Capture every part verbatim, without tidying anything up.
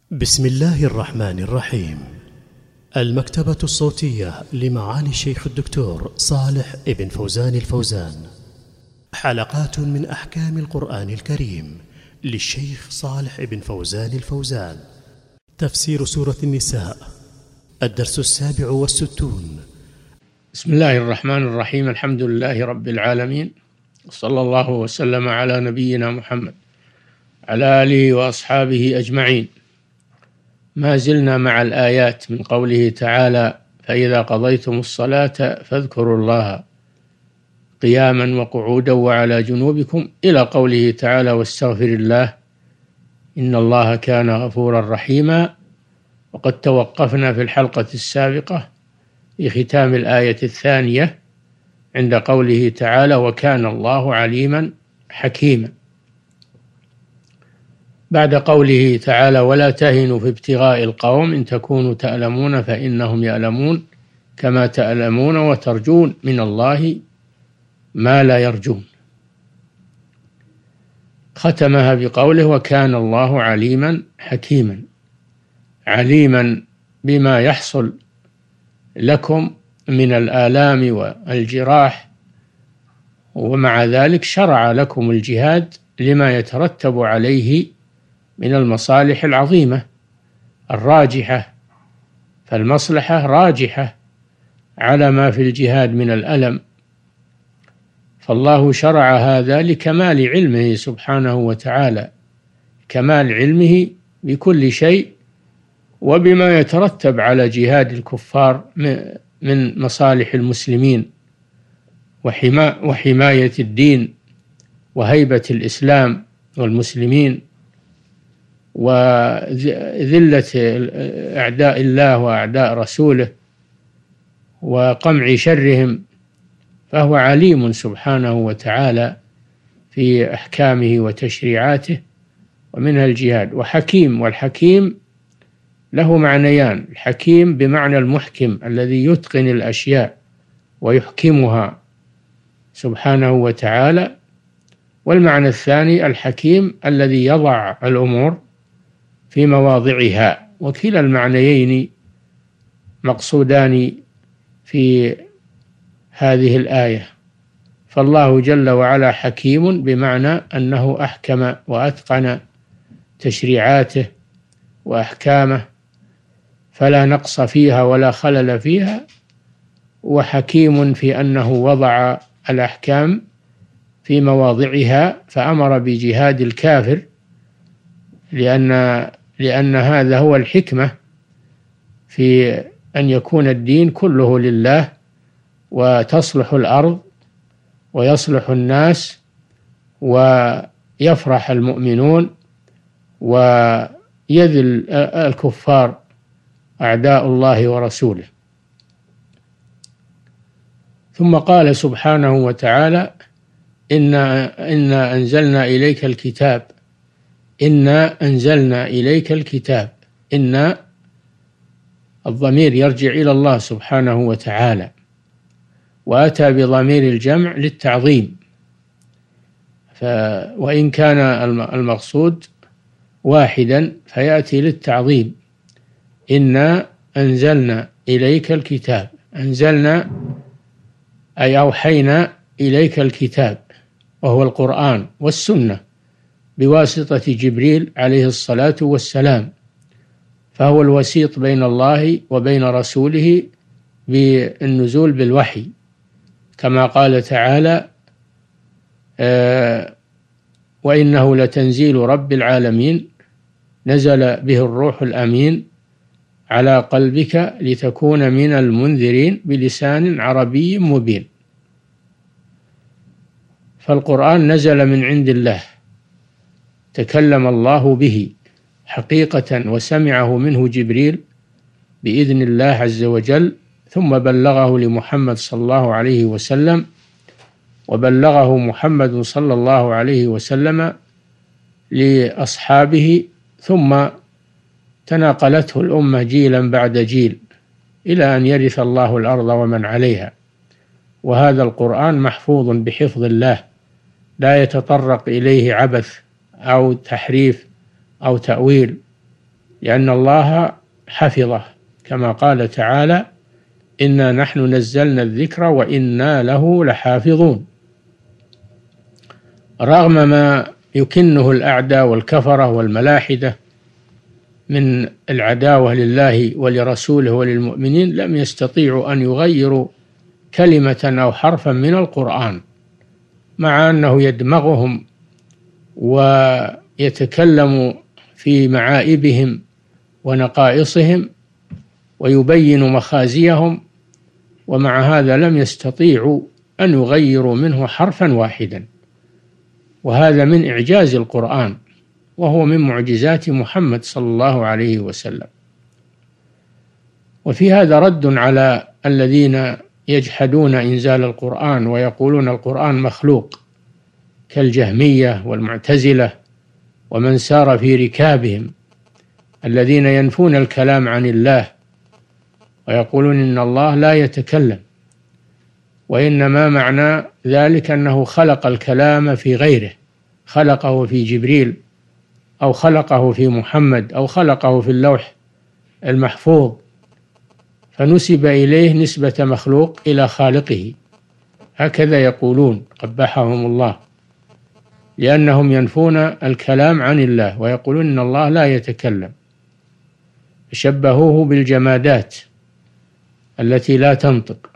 بسم الله الرحمن الرحيم. المكتبة الصوتية لمعالي الشيخ الدكتور صالح ابن فوزان الفوزان، حلقات من أحكام القرآن الكريم للشيخ صالح ابن فوزان الفوزان. تفسير سورة النساء، الدرس السابع والستون. بسم الله الرحمن الرحيم. الحمد لله رب العالمين، صلى الله وسلم على نبينا محمد على آله وأصحابه أجمعين. ما زلنا مع الآيات من قوله تعالى: فإذا قضيتم الصلاة فاذكروا الله قياما وقعودا وعلى جنوبكم، إلى قوله تعالى: واستغفر الله إن الله كان غفورا رحيما. وقد توقفنا في الحلقة السابقة في ختام الآية الثانية عند قوله تعالى: وكان الله عليما حكيما. بعد قوله تعالى: ولا تهنوا في ابتغاء القوم إن تكونوا تألمون فإنهم يألمون كما تألمون وترجون من الله ما لا يرجون. ختمها بقوله: وكان الله عليما حكيما، عليما بما يحصل لكم من الآلام والجراح، ومع ذلك شرع لكم الجهاد لما يترتب عليه من المصالح العظيمة الراجحة، فالمصلحة راجحة على ما في الجهاد من الألم، فالله شرع هذا لكمال علمه سبحانه وتعالى، كمال علمه بكل شيء وبما يترتب على جهاد الكفار من مصالح المسلمين وحماية الدين وهيبة الإسلام والمسلمين وذلة أعداء الله وأعداء رسوله وقمع شرهم، فهو عليم سبحانه وتعالى في أحكامه وتشريعاته، ومنها الجهاد. وحكيم، والحكيم له معنيان: الحكيم بمعنى المحكم الذي يتقن الأشياء ويحكمها سبحانه وتعالى، والمعنى الثاني الحكيم الذي يضع الأمور في مواضعها. وكلا المعنيين مقصودان في هذه الآية. فالله جل وعلا حكيم بمعنى أنه أحكم وأتقن تشريعاته وأحكامه فلا نقص فيها ولا خلل فيها، وحكيم في أنه وضع الأحكام في مواضعها فأمر بجهاد الكافر، لأن لأن هذا هو الحكمة في أن يكون الدين كله لله، وتصلح الأرض ويصلح الناس ويفرح المؤمنون ويذل الكفار أعداء الله ورسوله. ثم قال سبحانه وتعالى: إنا إنا أنزلنا إليك الكتاب إنا أنزلنا إليك الكتاب. إن الضمير يرجع إلى الله سبحانه وتعالى، وأتى بضمير الجمع للتعظيم، ف وإن كان المقصود واحدا فيأتي للتعظيم. إنا أنزلنا إليك الكتاب، أنزلنا أي أوحينا إليك الكتاب، وهو القرآن والسنة بواسطة جبريل عليه الصلاة والسلام، فهو الوسيط بين الله وبين رسوله بالنزول بالوحي، كما قال تعالى: آه وإنه لتنزيل رب العالمين نزل به الروح الأمين على قلبك لتكون من المنذرين بلسان عربي مبين. فالقرآن نزل من عند الله، تكلم الله به حقيقة وسمعه منه جبريل بإذن الله عز وجل، ثم بلغه لمحمد صلى الله عليه وسلم، وبلغه محمد صلى الله عليه وسلم لأصحابه، ثم تناقلته الأمة جيلا بعد جيل إلى أن يرث الله الأرض ومن عليها. وهذا القرآن محفوظ بحفظ الله، لا يتطرق إليه عبث أو تحريف أو تأويل، لأن الله حفظه، كما قال تعالى: إنا نحن نزلنا الذكر وإنا له لحافظون. رغم ما يكنه الأعداء والكفرة والملاحدة من العداوة لله ولرسوله وللمؤمنين، لم يستطيعوا أن يغيروا كلمة أو حرفا من القرآن، مع أنه يدمغهم ويتكلم في معائبهم ونقائصهم ويبين مخازيهم، ومع هذا لم يستطيعوا أن يغيروا منه حرفا واحدا. وهذا من إعجاز القرآن، وهو من معجزات محمد صلى الله عليه وسلم. وفي هذا رد على الذين يجحدون إنزال القرآن ويقولون القرآن مخلوق، كالجهمية والمعتزلة ومن سار في ركابهم، الذين ينفون الكلام عن الله ويقولون إن الله لا يتكلم، وإنما معنى ذلك أنه خلق الكلام في غيره، خلقه في جبريل أو خلقه في محمد أو خلقه في اللوح المحفوظ، فنسب إليه نسبة مخلوق إلى خالقه. هكذا يقولون قبحهم الله، لأنهم ينفون الكلام عن الله ويقولون إن الله لا يتكلم، شبهوه بالجمادات التي لا تنطق.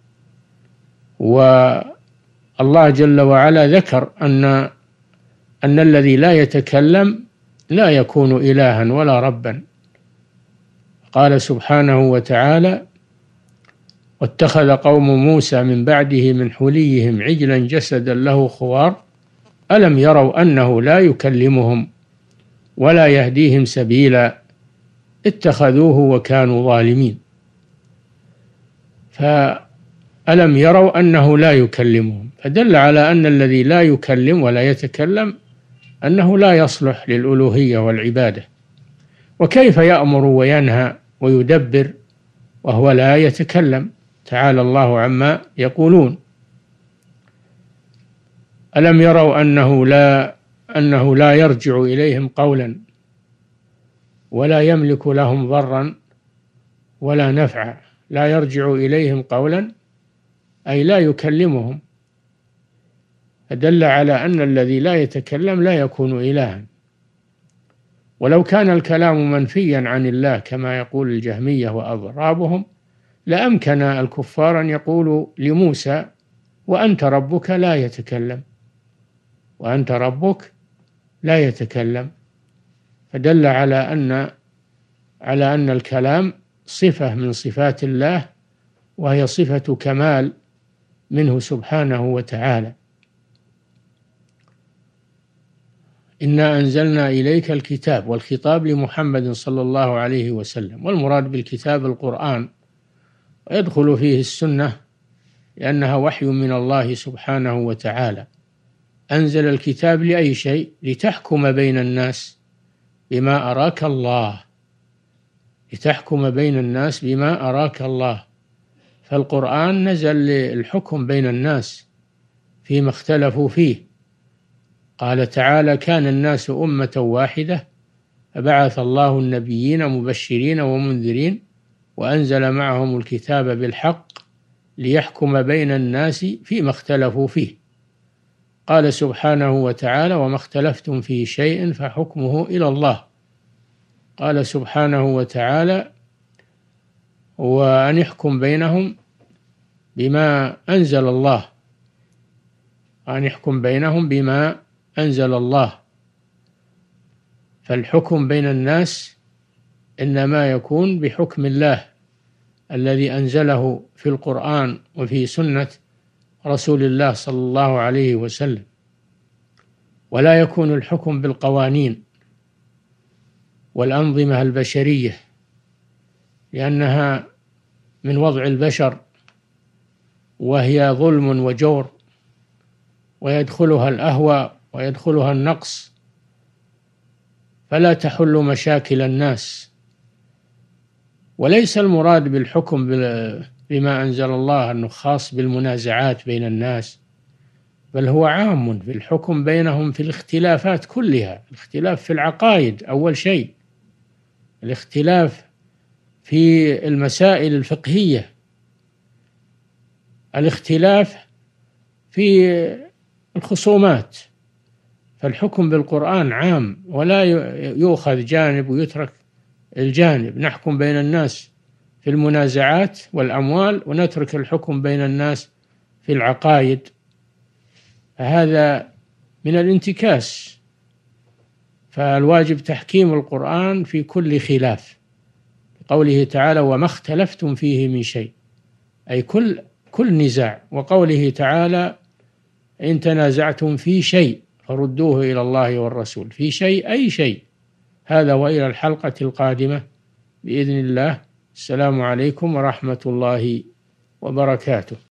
والله جل وعلا ذكر أن أن الذي لا يتكلم لا يكون إلها ولا ربا. قال سبحانه وتعالى: واتخذ قوم موسى من بعده من حليهم عجلا جسدا له خوار ألم يروا أنه لا يكلمهم ولا يهديهم سبيلا اتخذوه وكانوا ظالمين. فألم يروا أنه لا يكلمهم، فدل على أن الذي لا يكلم ولا يتكلم أنه لا يصلح للألوهية والعبادة. وكيف يأمر وينهى ويدبر وهو لا يتكلم؟ تعالى الله عما يقولون. ألم يروا أنه لا أنه لا يرجع إليهم قولا ولا يملك لهم ضرا ولا نفعا. لا يرجع إليهم قولا أي لا يكلمهم، فدل على أن الذي لا يتكلم لا يكون إلها. ولو كان الكلام منفيا عن الله كما يقول الجهمية وأضرابهم لأمكن الكفار أن يقولوا لموسى: وأنت ربك لا يتكلم، وأنت ربك لا يتكلم. فدل على أن على أن الكلام صفة من صفات الله، وهي صفة كمال منه سبحانه وتعالى. إنا أنزلنا إليك الكتاب، والخطاب لمحمد صلى الله عليه وسلم، والمراد بالكتاب القرآن، ويدخل فيه السنة لأنها وحي من الله سبحانه وتعالى. أنزل الكتاب لأي شيء؟ لتحكم بين الناس بما أراك الله، لتحكم بين الناس بما أراك الله. فالقرآن نزل للحكم بين الناس فيما اختلفوا فيه. قال تعالى: كان الناس أمة واحدة فبعث الله النبيين مبشرين ومنذرين وأنزل معهم الكتاب بالحق ليحكم بين الناس فيما اختلفوا فيه. قال سبحانه وتعالى: وما اختلفتم في شيء فحكمه إلى الله. قال سبحانه وتعالى: وأن يحكم بينهم بما أنزل الله، وأن يحكم بينهم بما أنزل الله. فالحكم بين الناس إنما يكون بحكم الله الذي أنزله في القرآن وفي سنة رسول الله صلى الله عليه وسلم، ولا يكون الحكم بالقوانين والأنظمة البشرية، لأنها من وضع البشر وهي ظلم وجور، ويدخلها الأهوى ويدخلها النقص، فلا تحل مشاكل الناس. وليس المراد بالحكم بما أنزل الله أنه خاص بالمنازعات بين الناس، بل هو عام في الحكم بينهم في الاختلافات كلها. الاختلاف في العقائد أول شيء، الاختلاف في المسائل الفقهية، الاختلاف في الخصومات، فالحكم بالقرآن عام ولا يؤخذ جانب ويترك الجانب. نحكم بين الناس في المنازعات والأموال ونترك الحكم بين الناس في العقائد، فهذا من الانتكاس. فالواجب تحكيم القرآن في كل خلاف، قوله تعالى وما اختلفتم فيه من شيء، أي كل كل نزاع. وقوله تعالى إن تنازعتم في شيء فردوه إلى الله والرسول، في شيء أي شيء. هذا وإلى الحلقة القادمة بإذن الله. السلام عليكم ورحمة الله وبركاته.